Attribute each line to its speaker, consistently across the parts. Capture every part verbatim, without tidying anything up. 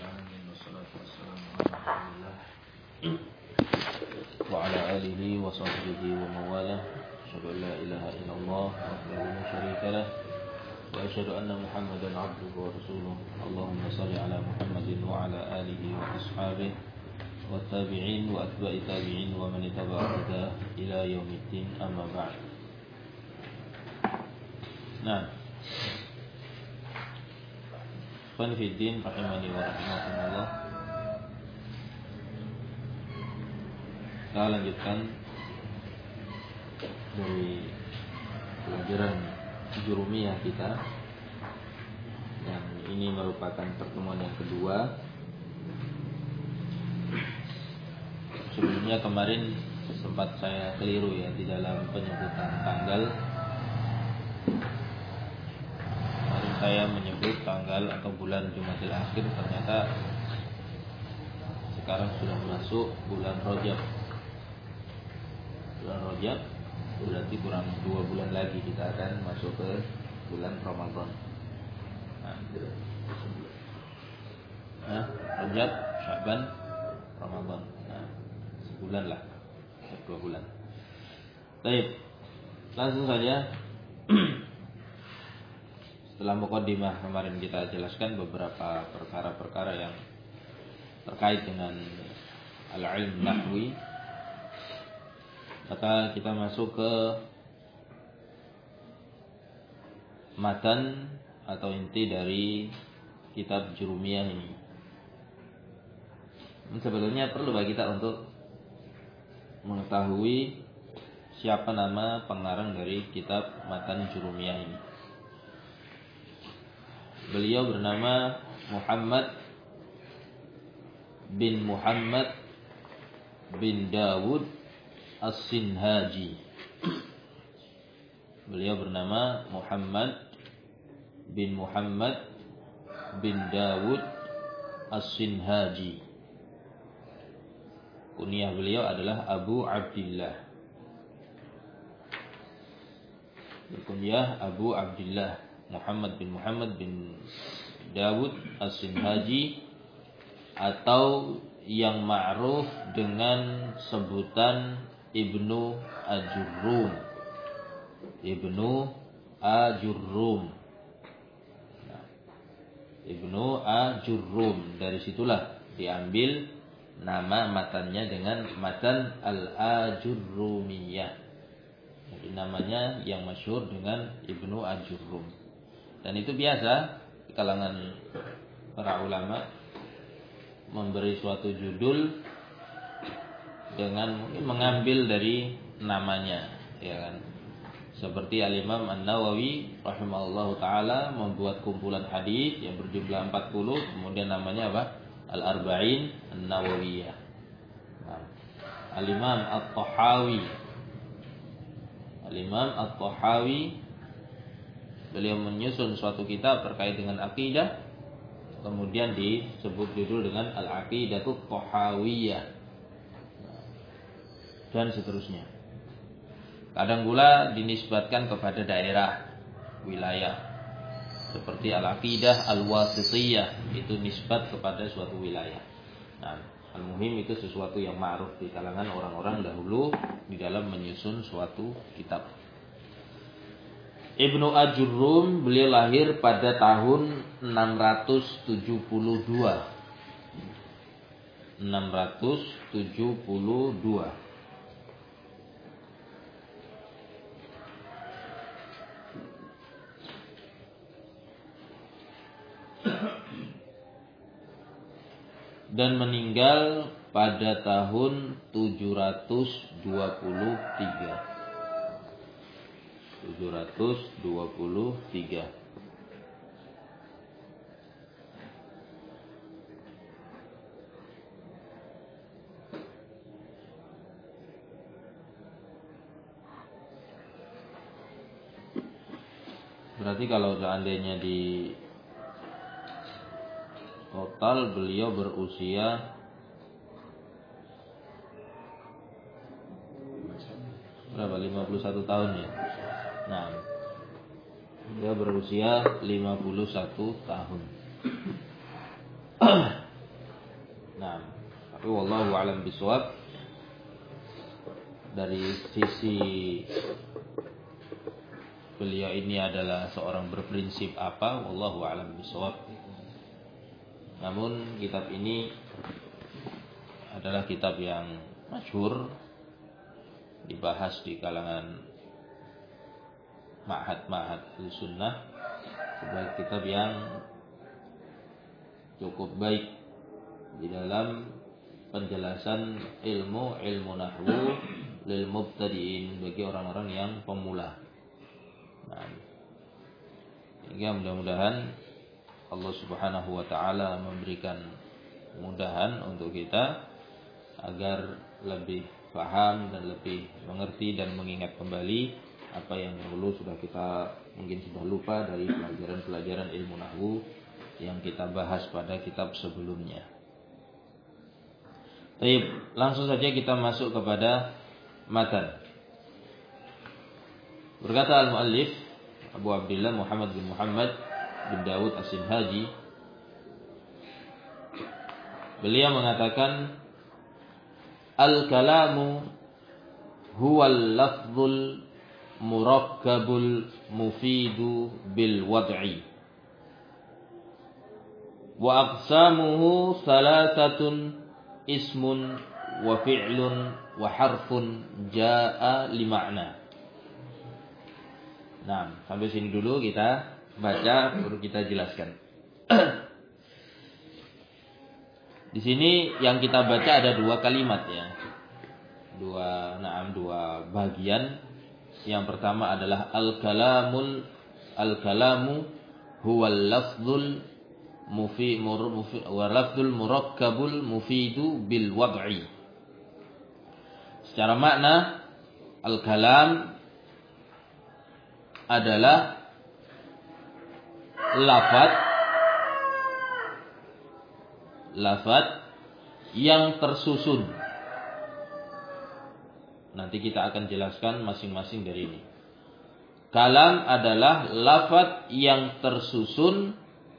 Speaker 1: العالمين والصلاة والسلام على رسول الله وعلى آله وصحبه ومن والاه أشهد أن لا إله إلا الله وحده لا شريك له وأشهد أن محمدا عبده ورسوله اللهم صل على محمد وعلى آله وأصحابه والتابعين وأتباع التابعين ومن اتبع هداه إلى يوم الدين أما بعد. Nah, Ikhwan fiddin rahimani wa rahimakumullah. Kita lanjutkan dari pelajaran jurumiyah kita. Dan ini merupakan pertemuan yang kedua. Sebelumnya kemarin sempat saya keliru ya di dalam penyebutan tanggal. Kemarin saya menyebut tanggal atau bulan Jumadil Akhir, ternyata sekarang sudah masuk bulan Rajab. Bulan Rajab berarti kurang dua bulan lagi kita akan masuk ke bulan Ramadan. Nah, nah Rajab, Sya'ban, Ramadan. Nah, sebulan lah, dua bulan. Baik, langsung saja. Setelah muqaddimah kemarin kita jelaskan beberapa perkara-perkara yang terkait dengan al-ilm nahwi, maka kita masuk ke matan atau inti dari kitab jurumiyah ini. Sebetulnya perlu bagi kita untuk mengetahui siapa nama pengarang dari kitab matan jurumiyah ini. Beliau bernama Muhammad bin Muhammad bin Dawud As-Sinhaji. Beliau bernama Muhammad bin Muhammad bin Dawud As-Sinhaji. Kunyah beliau adalah Abu Abdillah. Kunyah Abu Abdillah Muhammad bin Muhammad bin Dawud As-Sinhaji, atau yang ma'ruf dengan sebutan Ibnu Ajurrum. Ibnu Ajurrum. Nah, Ibnu Ajurrum, dari situlah diambil nama matannya dengan matan Al-Ajurrumiyah. Jadi namanya yang masyhur dengan Ibnu Ajurrum. Dan itu biasa di kalangan para ulama memberi suatu judul dengan mungkin mengambil dari namanya, ya kan? Seperti Al-Imam An-Nawawi rahimahullahu taala membuat kumpulan hadis yang berjumlah empat puluh, kemudian namanya apa? Al-Arba'in An-Nawawiyah. Nah, Al-Imam At-Tahawi Al-Imam At-Tahawi beliau menyusun suatu kitab terkait dengan akidah, kemudian disebut judul dengan Al-Aqidatut Tahawiyah, dan seterusnya. Kadang pula dinisbatkan kepada daerah, wilayah, seperti Al-Aqidah Al-Wasitiyah, itu nisbat kepada suatu wilayah. Nah, al-muhim itu sesuatu yang ma'ruf di kalangan orang-orang dahulu di dalam menyusun suatu kitab. Ibnu Ajurrum beliau lahir pada tahun enam ratus tujuh puluh dua. enam ratus tujuh puluh dua. Dan meninggal pada tahun tujuh ratus dua puluh tiga. tujuh ratus dua puluh tiga. Berarti kalau seandainya di total beliau berusia berapa? lima puluh satu tahun ya. Nah, dia berusia lima puluh satu tahun. Tapi wallahu a'lam bishawab. Dari sisi beliau ini adalah seorang berprinsip apa, wallahu a'lam bishawab. Namun kitab ini adalah kitab yang masyhur, dibahas di kalangan ma'had-ma'had sunnah, sebagai kitab yang cukup baik di dalam penjelasan ilmu ilmu nahwu lil mubtadi'in, bagi orang-orang yang pemula. Nah, hingga mudah-mudahan Allah Subhanahu wa taala memberikan kemudahan untuk kita agar lebih paham dan lebih mengerti dan mengingat kembali apa yang dulu sudah kita mungkin sudah lupa dari pelajaran-pelajaran ilmu nahwu yang kita bahas pada kitab sebelumnya. Baik, langsung saja kita masuk kepada matan. Berkata al-muallif Abu Abdullah Muhammad bin Muhammad bin Dawud As-Sinhaji, beliau mengatakan al-kalamu huwal lafzul murakkabul mufidu bil wad'i wa aqsamuhu thalathatun ismun wa fi'lun wa harfun jaa li ma'na. Nah, sampai sini dulu kita baca, baru kita jelaskan. Di sini yang kita baca ada dua kalimat ya. Dua, naam, dua bagian. Yang pertama adalah al-kalamul al-kalamu huwal lafzul mufi mufi wa lafzul murakkabul mufidu bil wad'i. Secara makna al-kalam adalah lafaz lafaz yang tersusun. Nanti kita akan jelaskan masing-masing dari ini. Kalam adalah lafaz yang tersusun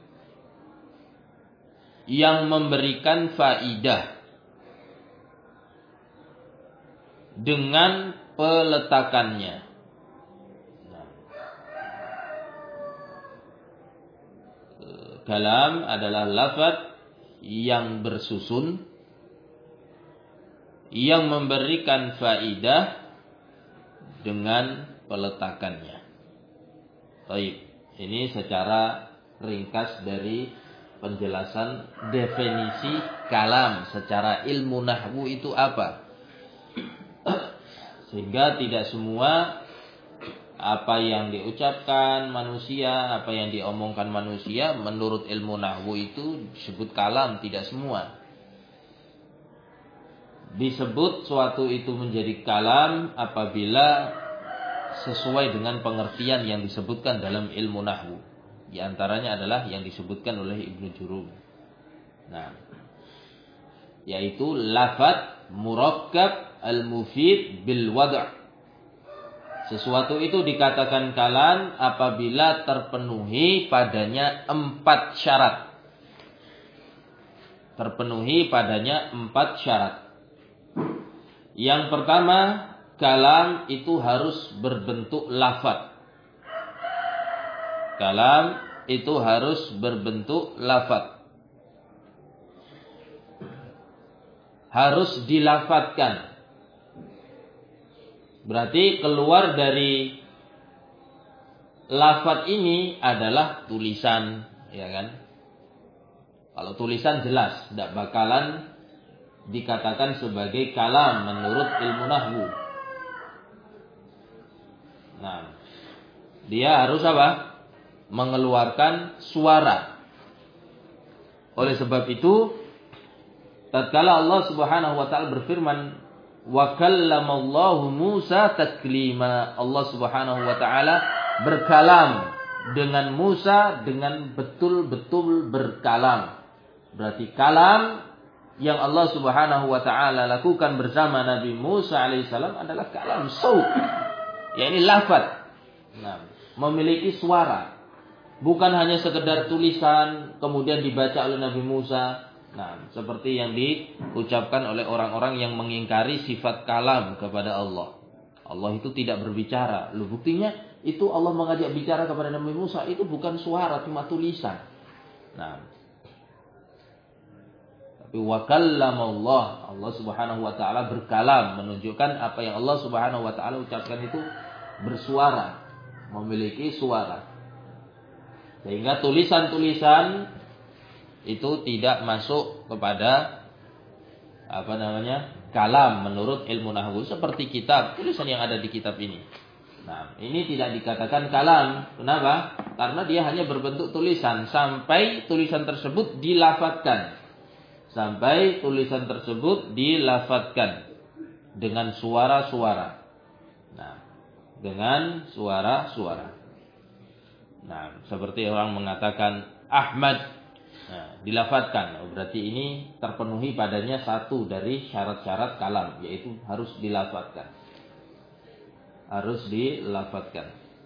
Speaker 1: yang memberikan faidah dengan peletakannya. Kalam adalah lafaz yang bersusun yang memberikan faidah dengan peletakannya. Baik, ini secara ringkas dari penjelasan definisi kalam secara ilmu nahwu itu apa. Sehingga tidak semua apa yang diucapkan manusia, apa yang diomongkan manusia menurut ilmu nahwu itu disebut kalam, tidak semua. Disebut suatu itu menjadi kalam apabila sesuai dengan pengertian yang disebutkan dalam ilmu nahwu. Di antaranya adalah yang disebutkan oleh Ibnu Jurum. Nah, yaitu lafaz murakkab al-mufid bil wad'. Sesuatu itu dikatakan kalam apabila terpenuhi padanya empat syarat. Terpenuhi padanya empat syarat. Yang pertama, kalam itu harus berbentuk lafaz. Kalam itu harus berbentuk lafaz. Harus dilafadzkan. Berarti keluar dari lafaz ini adalah tulisan, ya kan? Kalau tulisan jelas, tidak bakalan dikatakan sebagai kalam menurut ilmu nahwu. Nah, dia harus apa? Mengeluarkan suara. Oleh sebab itu, tatkala Allah Subhanahu wa taala berfirman, wa kallamallahu Musa taklima, Allah Subhanahu wa taala berkalam dengan Musa dengan betul-betul berkalam. Berarti kalam yang Allah Subhanahu wa taala lakukan bersama Nabi Musa alaihissalam adalah kalam saut, yakni lafaz. Nah, memiliki suara. Bukan hanya sekedar tulisan kemudian dibaca oleh Nabi Musa, Nah, seperti yang diucapkan oleh orang-orang yang mengingkari sifat kalam kepada Allah. Allah itu tidak berbicara. Loh, buktinya itu Allah mengajak bicara kepada Nabi Musa itu bukan suara, cuma tulisan. Nah, tapi wa kallamallah, Allah Subhanahu wa taala berkalam, menunjukkan apa yang Allah Subhanahu wa taala ucapkan itu bersuara, memiliki suara. Sehingga tulisan-tulisan itu tidak masuk kepada apa namanya? Kalam menurut ilmu nahwu, seperti kitab, tulisan yang ada di kitab ini. Nah, ini tidak dikatakan kalam. Kenapa? Karena dia hanya berbentuk tulisan sampai tulisan tersebut dilafadzkan. Sampai tulisan tersebut dilafadzkan dengan suara-suara. Nah, dengan suara-suara. Nah, seperti orang mengatakan Ahmad, nah, dilafadzkan. Oh, berarti ini terpenuhi padanya satu dari syarat-syarat kalam, yaitu harus dilafadzkan. Harus dilafadzkan.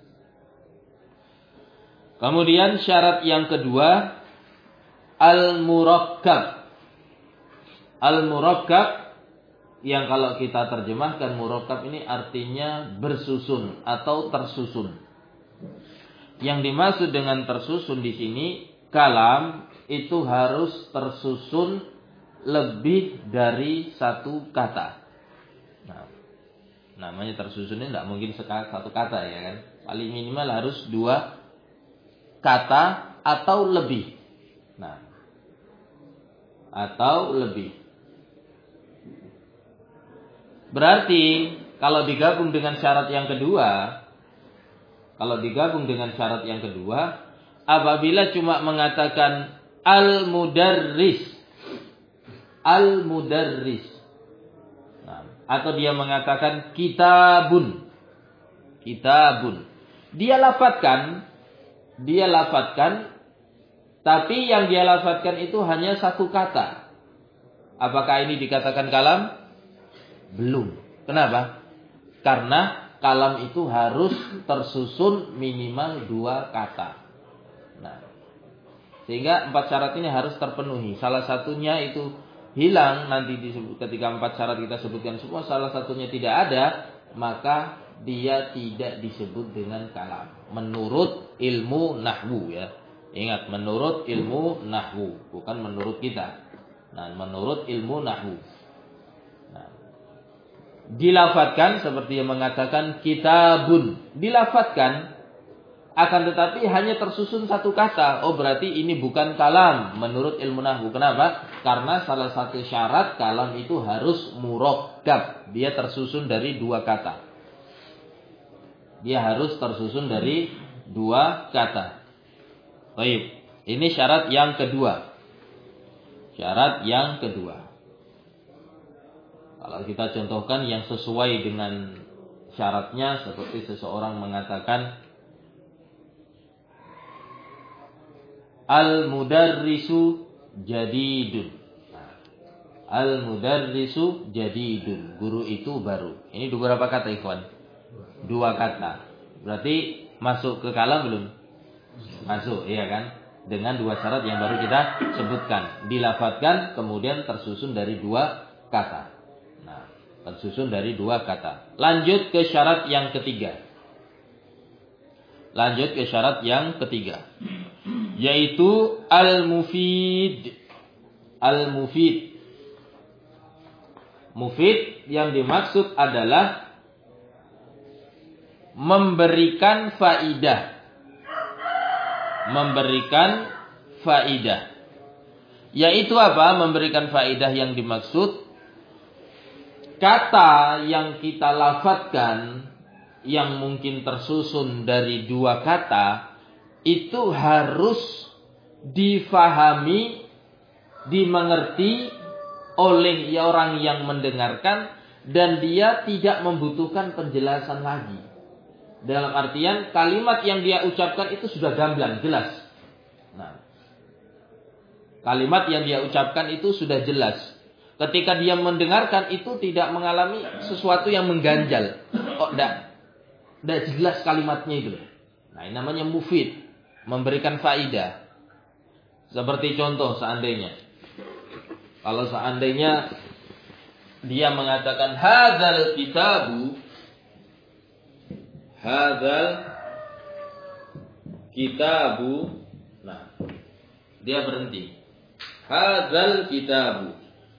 Speaker 1: Kemudian syarat yang kedua, al-murakkab. Al-murakkab yang kalau kita terjemahkan murakkab ini artinya bersusun atau tersusun. Yang dimaksud dengan tersusun di sini, kalam itu harus tersusun lebih dari satu kata. Nah, namanya tersusun ini tidak mungkin satu kata ya kan. Paling minimal harus dua kata atau lebih. Nah, atau lebih. Berarti kalau digabung dengan syarat yang kedua, kalau digabung dengan syarat yang kedua, apabila cuma mengatakan al-mudarris, al-mudarris, nah, atau dia mengatakan kitabun, kitabun, dia lafadzkan, dia lafadzkan, tapi yang dia lafadzkan itu hanya satu kata. Apakah ini dikatakan kalam? Belum. Kenapa? Karena kalam itu harus tersusun minimal dua kata. Nah, sehingga empat syarat ini harus terpenuhi. Salah satunya itu hilang nanti disebut, ketika empat syarat kita sebutkan semua, salah satunya tidak ada, maka dia tidak disebut dengan kalam. Menurut ilmu nahwu ya. Ingat, menurut ilmu nahwu, bukan menurut kita. Nah, menurut ilmu nahwu. Nah, dilafadzkan seperti yang mengatakan kitabun, dilafadzkan, akan tetapi hanya tersusun satu kata. Oh, berarti ini bukan kalam menurut ilmu nahwu. Kenapa? Karena salah satu syarat kalam itu harus murakkab. Dia tersusun dari dua kata. Dia harus tersusun dari dua kata. Baik, ini syarat yang kedua. Syarat yang kedua. Kalau kita contohkan yang sesuai dengan syaratnya, seperti seseorang mengatakan al-mudarrisu jadidun. Al-mudarrisu jadidun. Guru itu baru. Ini beberapa kata, ikhwan? Dua kata. Berarti masuk ke kalam belum? Masuk, iya kan? Dengan dua syarat yang baru kita sebutkan. Dilafadzkan, kemudian tersusun dari dua kata. Nah, tersusun dari dua kata. Lanjut ke syarat yang ketiga. Lanjut ke syarat yang ketiga. Yaitu al-mufid. Al-mufid. Mufid yang dimaksud adalah memberikan faidah. Memberikan faidah. Yaitu apa? Memberikan faidah yang dimaksud, kata yang kita lafadzkan yang mungkin tersusun dari dua kata itu harus difahami, dimengerti oleh orang yang mendengarkan, dan dia tidak membutuhkan penjelasan lagi. Dalam artian kalimat yang dia ucapkan itu sudah gamblang, jelas. Nah, kalimat yang dia ucapkan itu sudah jelas. Ketika dia mendengarkan itu tidak mengalami sesuatu yang mengganjal. Oh, enggak. Enggak jelas kalimatnya itu. Nah, ini namanya mufid, memberikan faidah. Seperti contoh seandainya Kalau seandainya dia mengatakan hadzal kitabu, hadzal kitabu, nah dia berhenti. Hadzal kitabu,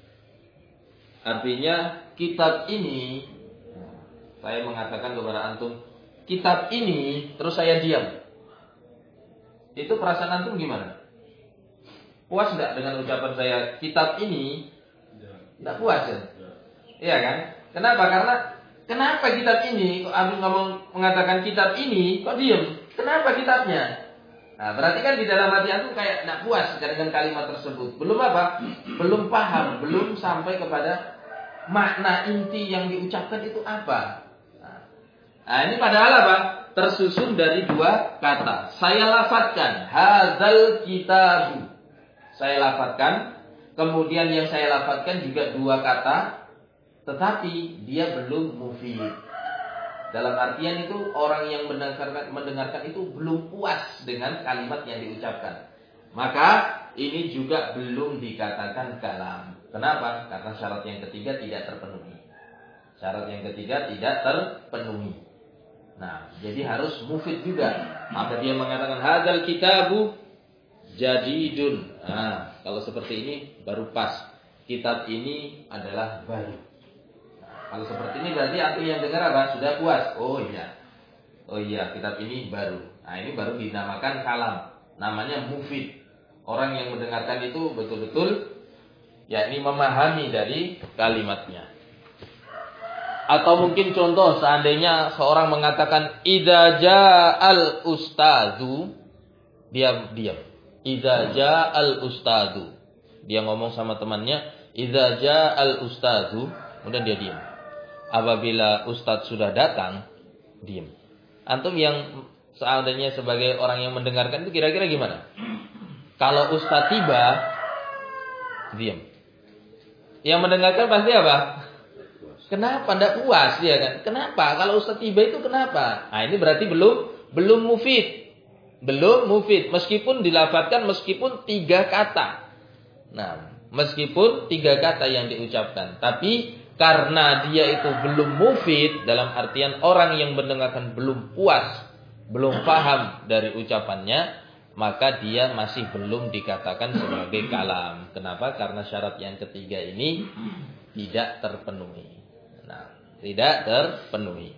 Speaker 1: artinya kitab ini. Saya mengatakan kepada antum, kitab ini, terus saya diam. Itu perasaan antum gimana? Puas enggak dengan ucapan saya kitab ini? Enggak puas ya? Iya kan? Kenapa? Karena kenapa kitab ini? Kok antum ngomong mengatakan kitab ini, kok diam? Kenapa kitabnya? Nah, berarti kan di dalam hati antum kayak enggak puas dengan kalimat tersebut. Belum apa? Belum paham, belum sampai kepada makna inti yang diucapkan itu apa. Nah, ini padahal apa? Tersusun dari dua kata. Saya lafadzkan hadzal kitabu. Saya lafadzkan, kemudian yang saya lafadzkan juga dua kata, tetapi dia belum mufid. Dalam artian itu orang yang mendengarkan mendengarkan itu belum puas dengan kalimat yang diucapkan. Maka ini juga belum dikatakan kalam. Kenapa? Karena syarat yang ketiga tidak terpenuhi. Syarat yang ketiga tidak terpenuhi. Nah, jadi harus mufid juga. Maka dia mengatakan hadzal kitabu jadidun. Nah, kalau seperti ini baru pas. Kitab ini adalah baru. Nah, kalau seperti ini berarti antum yang dengar apa? Sudah puas. Oh iya. Oh iya, kitab ini baru. Nah, ini baru dinamakan kalam. Namanya mufid. Orang yang mendengarkan itu betul-betul yakni memahami dari kalimatnya. Atau mungkin contoh seandainya seorang mengatakan idza ja'al ustadzu, dia diam. Idza ja'al ustadzu. Dia ngomong sama temannya, idza ja'al ustadzu, kemudian dia diam. Apabila ustadz sudah datang, diam. Antum yang seandainya sebagai orang yang mendengarkan itu kira-kira gimana? Kalau ustadz tiba, diam. Yang mendengarkan pasti apa? Kenapa tidak puas dia kan? Kenapa? Kalau ustaz tiba itu kenapa? Nah, ini berarti belum belum mufid. Belum mufid meskipun dilafadzkan meskipun tiga kata. Nah, meskipun tiga kata yang diucapkan, tapi karena dia itu belum mufid dalam artian orang yang mendengarkan belum puas, belum paham dari ucapannya, maka dia masih belum dikatakan sebagai kalam. Kenapa? Karena syarat yang ketiga ini tidak terpenuhi. Nah, tidak terpenuhi.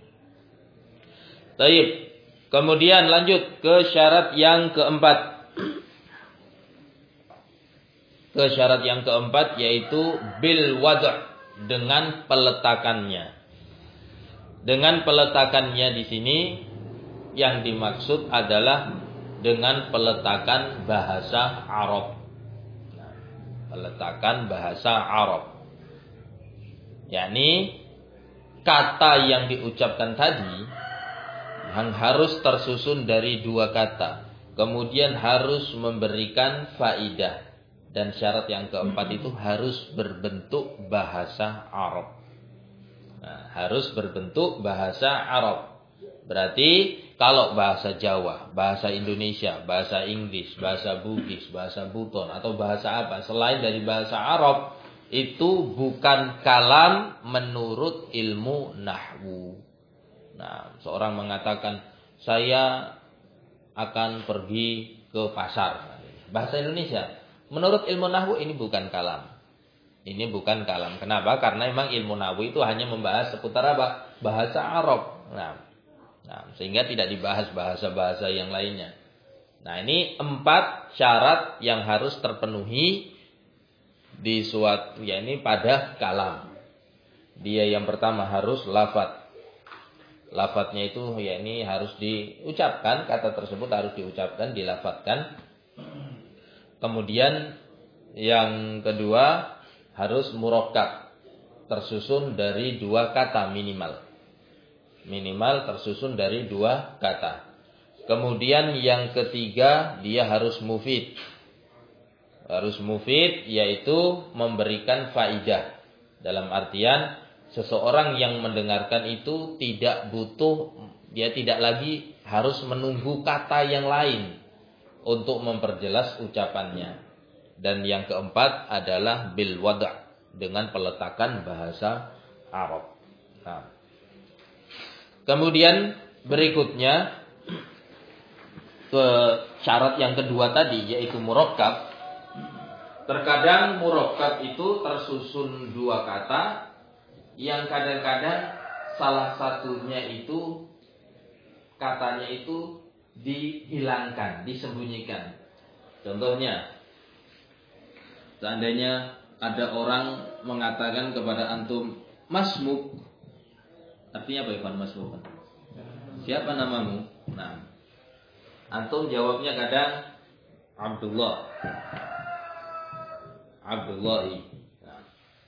Speaker 1: Baik. Kemudian lanjut ke syarat yang keempat. Ke syarat yang keempat yaitu bil wad', dengan peletakannya. Dengan peletakannya di sini yang dimaksud adalah dengan peletakan bahasa Arab. Nah, peletakan bahasa Arab. Yakni kata yang diucapkan tadi yang harus tersusun dari dua kata, kemudian harus memberikan faidah, dan syarat yang keempat itu harus berbentuk bahasa Arab. Nah, harus berbentuk bahasa Arab. Berarti kalau bahasa Jawa, bahasa Indonesia, bahasa Inggris, bahasa Bugis, bahasa Buton atau bahasa apa selain dari bahasa Arab, itu bukan kalam menurut ilmu nahwu. Nah, seorang mengatakan saya akan pergi ke pasar. Bahasa Indonesia. Menurut ilmu nahwu ini bukan kalam. Ini bukan kalam. Kenapa? Karena memang ilmu nahwu itu hanya membahas seputar apa? Bahasa Arab. Nah, nah sehingga tidak dibahas bahasa-bahasa yang lainnya. Nah, ini empat syarat yang harus terpenuhi di suatu, ya ini pada kalam. Dia yang pertama harus lafadz. Lafadznya itu ya ini harus diucapkan, kata tersebut harus diucapkan, dilafadzkan. Kemudian yang kedua harus murakkab, tersusun dari dua kata minimal. Minimal tersusun dari dua kata. Kemudian yang ketiga dia harus mufid. Harus mufid yaitu memberikan faidah. Dalam artian seseorang yang mendengarkan itu tidak butuh, dia tidak lagi harus menunggu kata yang lain untuk memperjelas ucapannya. Dan yang keempat adalah bil wad' dengan peletakan bahasa Arab. Nah. Kemudian berikutnya ke syarat yang kedua tadi yaitu murakkab. Terkadang murakkab itu tersusun dua kata yang kadang-kadang salah satunya itu katanya itu dihilangkan, disembunyikan. Contohnya, seandainya ada orang mengatakan kepada antum masmuk, artinya apa Ivan masmuk? Siapa namamu? Nah, antum jawabnya kadang Abdullah, Abdullahi. Nah,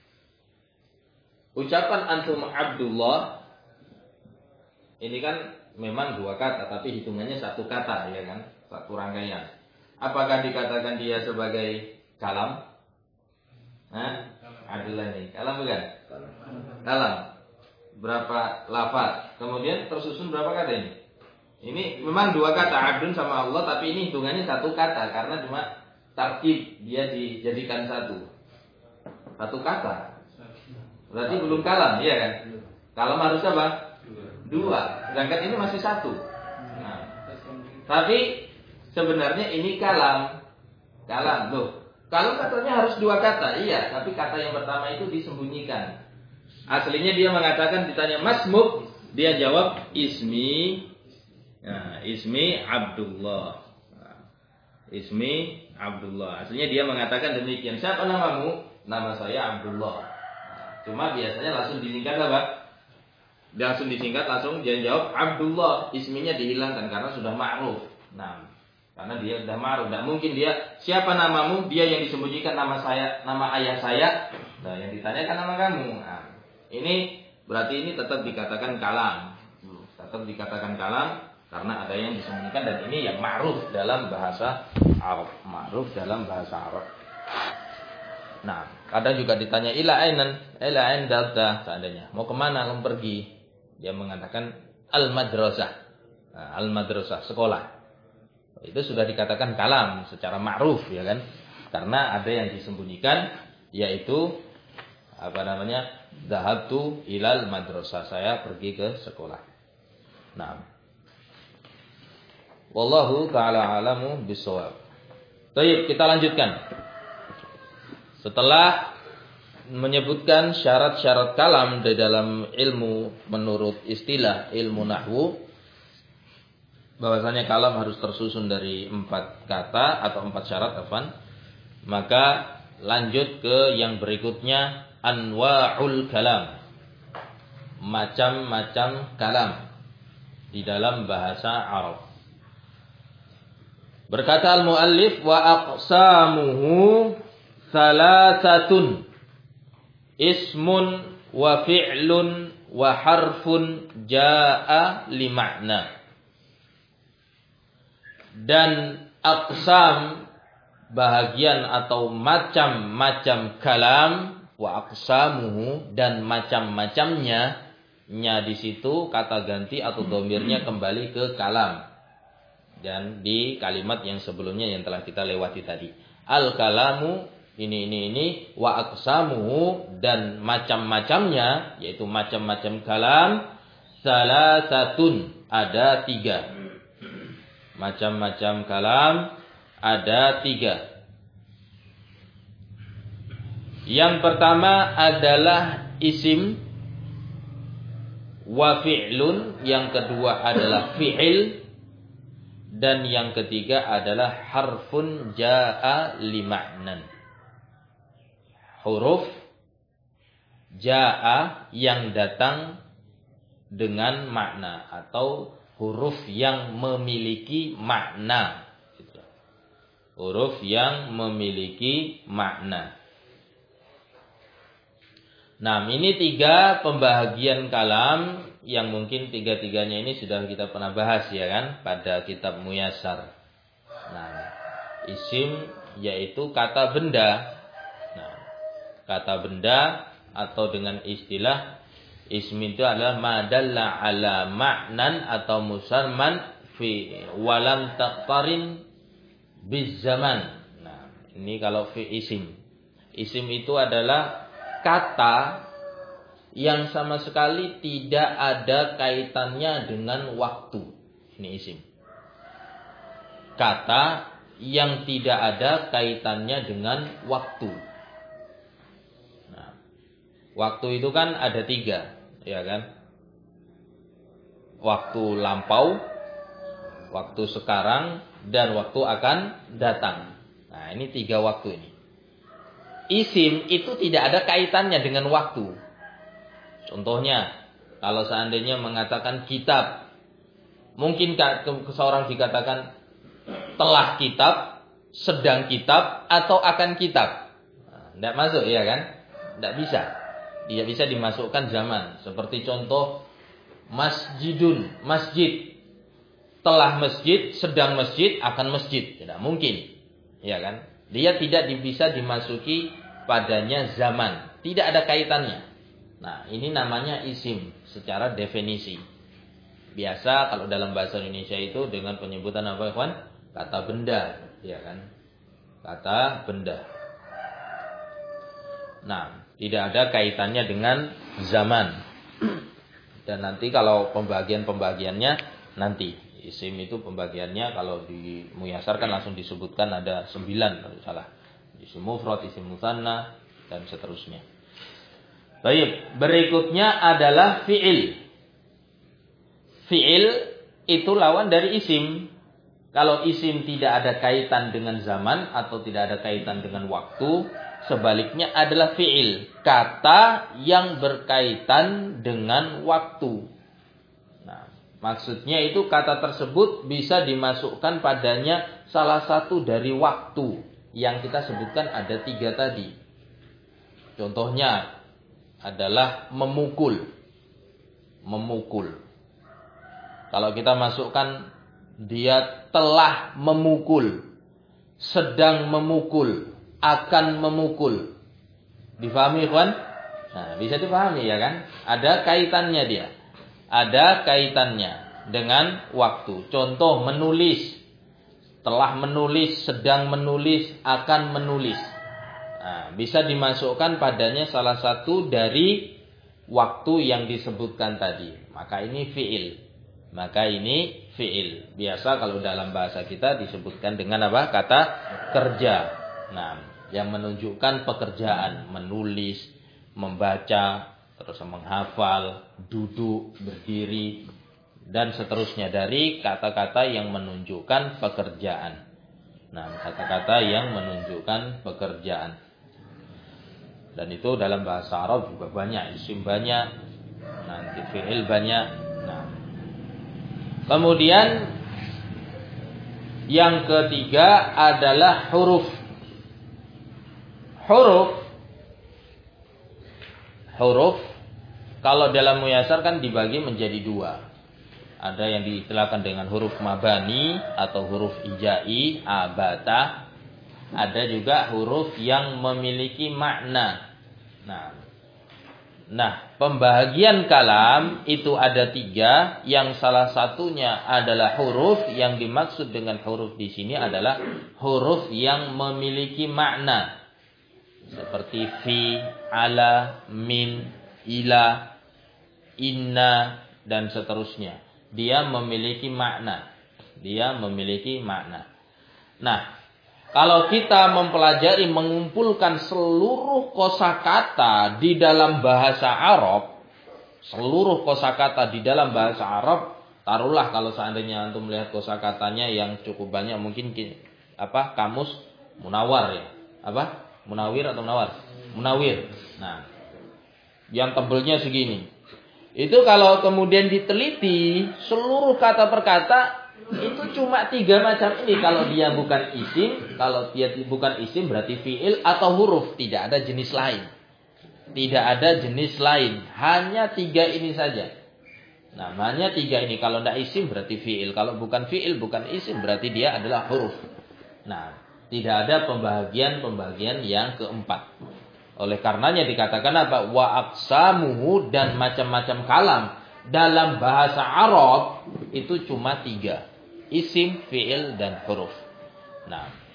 Speaker 1: ucapan antum Abdullah ini kan memang dua kata, tapi hitungannya satu kata, ya kan? Satu rangkaian. Apakah dikatakan dia sebagai kalam? Nah, Abdullah ini kalam bukan? Kalam. Berapa lafaz? Kemudian tersusun berapa kata ini? Ini memang dua kata, Abdun sama Allah, tapi ini hitungannya satu kata karena cuma tarkib, dia dijadikan satu. Satu kata. Berarti belum kalam, iya kan? Kalam harus apa? Dua. Sedangkan ini masih satu. Nah, tapi sebenarnya ini kalam. Kalam, loh. Kalau katanya harus dua kata, iya, tapi kata yang pertama itu disembunyikan. Aslinya dia mengatakan, ditanya masmuk, dia jawab ismi. Nah, ismi Abdullah. Nah, ismi Abdullah. Aslinya dia mengatakan demikian. Siapa namamu? Nama saya Abdullah. Nah, cuma biasanya langsung disingkat apa? Dia langsung disingkat, langsung dia jawab Abdullah. Isminya dihilangkan karena sudah ma'ruf. Nah, karena dia sudah ma'ruf. Tidak mungkin dia, siapa namamu? Dia yang disembunyikan nama saya, nama ayah saya. Nah, yang ditanyakan nama kamu. Nah, ini berarti ini tetap dikatakan kalam. Tetap dikatakan kalam karena ada yang disembunyikan dan ini yang ma'ruf dalam bahasa Arab. Ma'ruf dalam bahasa Arab. Nah, kadang juga ditanya ila ainan, ila ain dalta seandainya. Mau kemana kamu pergi? Dia mengatakan al-madrasah. Nah, al-madrasah, sekolah. Itu sudah dikatakan kalam secara ma'ruf, ya kan? Karena ada yang disembunyikan, yaitu apa namanya? Dhahabtu ilal madrasah. Saya pergi ke sekolah. Nah, wallahu ta'ala alamu bisawab. Baik, kita lanjutkan. Setelah menyebutkan syarat-syarat kalam di dalam ilmu menurut istilah ilmu nahwu, bahwasanya kalam harus tersusun dari empat kata atau empat syarat, afan. Maka lanjut ke yang berikutnya, anwa'ul kalam. Macam-macam kalam di dalam bahasa Arab. Berkata al-muallif wa aqsamuhu salasatun ismun wa fi'lun wa harfun jaa'a li ma'na. Dan aqsam, bahagian atau macam-macam kalam, wa aqsamuhu, dan macam-macamnya, nya di situ kata ganti atau dhamirnya kembali ke kalam. Dan di kalimat yang sebelumnya yang telah kita lewati tadi, al kalamu ini ini ini, wa aqsamuhu, dan macam-macamnya, yaitu macam-macam kalam, salasatun, ada tiga. Macam-macam kalam ada tiga. Yang pertama adalah isim wa fi'lun, yang kedua adalah fi'il, dan yang ketiga adalah harfun jaa'a li ma'nan. Huruf jaa'a yang datang dengan makna, atau huruf yang memiliki makna. Huruf yang memiliki makna. Nah, ini tiga pembahagian kalam yang mungkin tiga-tiganya ini sudah kita pernah bahas, ya kan, pada kitab Muyassar. Nah, isim yaitu kata benda. Nah, kata benda atau dengan istilah ism itu adalah madalla ala ma'nan atau musamman fi walam taqtarin biz zaman. Nah, Ini kalau fi isim. Isim itu adalah kata yang sama sekali tidak ada kaitannya dengan waktu. Ini isim. Kata yang tidak ada kaitannya dengan waktu. Nah, waktu itu kan ada tiga, ya kan? Waktu lampau, waktu sekarang, dan waktu akan datang. Nah, ini tiga waktu ini. Isim itu tidak ada kaitannya dengan waktu. Contohnya, kalau seandainya mengatakan kitab, mungkin seorang dikatakan telah kitab, sedang kitab, atau akan kitab. Nah, tidak masuk, ya kan? Tidak bisa. Tidak bisa dimasukkan zaman. Seperti contoh masjidun, masjid. Telah masjid, sedang masjid, akan masjid. Tidak mungkin. Ya kan? Dia tidak bisa dimasuki padanya zaman. Tidak ada kaitannya. Nah, ini namanya isim secara definisi. Biasa kalau dalam bahasa Indonesia itu dengan penyebutan apa, kawan? Kata benda, ya kan? Kata benda. Nah, tidak ada kaitannya dengan zaman. Dan nanti kalau pembagian-pembagiannya nanti isim itu pembagiannya kalau di Muyasar kan langsung disebutkan ada sembilan kalau salah. Isim mufrad, isim musanna dan seterusnya. Baik, berikutnya adalah fi'il. Fi'il itu lawan dari isim. Kalau isim tidak ada kaitan dengan zaman atau tidak ada kaitan dengan waktu, sebaliknya adalah fi'il, kata yang berkaitan dengan waktu. Nah, maksudnya itu kata tersebut bisa dimasukkan padanya salah satu dari waktu yang kita sebutkan ada tiga tadi. Contohnya adalah memukul. Memukul. Kalau kita masukkan dia telah memukul, sedang memukul, akan memukul. Difahami, kawan? Nah, bisa dipahami, ya kan? Ada kaitannya dia. Ada kaitannya dengan waktu. Contoh menulis. Telah menulis, sedang menulis, akan menulis. Nah, bisa dimasukkan padanya salah satu dari waktu yang disebutkan tadi. Maka ini fi'il. Maka ini fi'il. Biasa kalau dalam bahasa kita disebutkan dengan apa? Kata kerja. Nah, yang menunjukkan pekerjaan, menulis, membaca, terus menghafal, duduk, berdiri, dan seterusnya dari kata-kata yang menunjukkan pekerjaan. Nah, kata-kata yang menunjukkan pekerjaan. Dan itu dalam bahasa Arab juga banyak, isim banyak, nanti fi'il banyak. Nah, kemudian yang ketiga adalah huruf. Huruf. Huruf kalau dalam Muyasar kan dibagi menjadi dua. Ada yang diistilahkan dengan huruf mabani atau huruf ijai, abata. Ada juga huruf yang memiliki makna. Nah, Nah, pembahagian kalam itu ada tiga. Yang salah satunya adalah huruf. Yang dimaksud dengan huruf di sini adalah huruf yang memiliki makna. Seperti fi, ala, min, ila, inna, dan seterusnya. Dia memiliki makna. Dia memiliki makna. Nah, kalau kita mempelajari mengumpulkan seluruh kosakata di dalam bahasa Arab, seluruh kosakata di dalam bahasa Arab, taruhlah kalau seandainya antum melihat kosakatanya yang cukup banyak, mungkin apa kamus Munawar ya, apa Munawir atau Munawar, Munawir. Nah, yang tebelnya segini. Itu kalau kemudian diteliti seluruh kata per kata itu cuma tiga macam ini. Kalau dia bukan isim, kalau dia bukan isim berarti fi'il atau huruf. Tidak ada jenis lain. Tidak ada jenis lain. Hanya tiga ini saja. Namanya tiga ini. Kalau tidak isim berarti fi'il. Kalau bukan fi'il, bukan isim berarti dia adalah huruf. Nah, tidak ada pembagian-pembagian yang keempat. Oleh karenanya dikatakan apa? Wa aqsamuhu, dan macam-macam kalam dalam bahasa Arab itu cuma tiga. Isim, fi'il, dan huruf. Nah,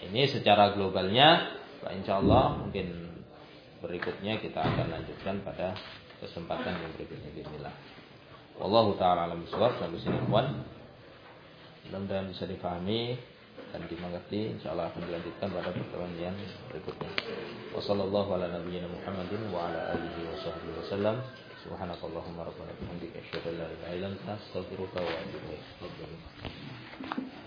Speaker 1: Ini secara globalnya, insya Allah mungkin berikutnya kita akan lanjutkan pada kesempatan yang berikutnya. Bismillah. Wallahu ta'ala alam bisawab. Sampai sini kawan. Mudah-mudahan bisa difahami dan dimengerti. Insyaallah akan dilanjutkan pada pertemuan yang berikutnya. Wassallallahu ala nabiyyina Muhammadin wa ala alihi wa sahbihi wasallam. Subhanakallahumma rabbana bihamdika asyhadu an la ilaha illa anta astaghfiruka wa atubu ilaik.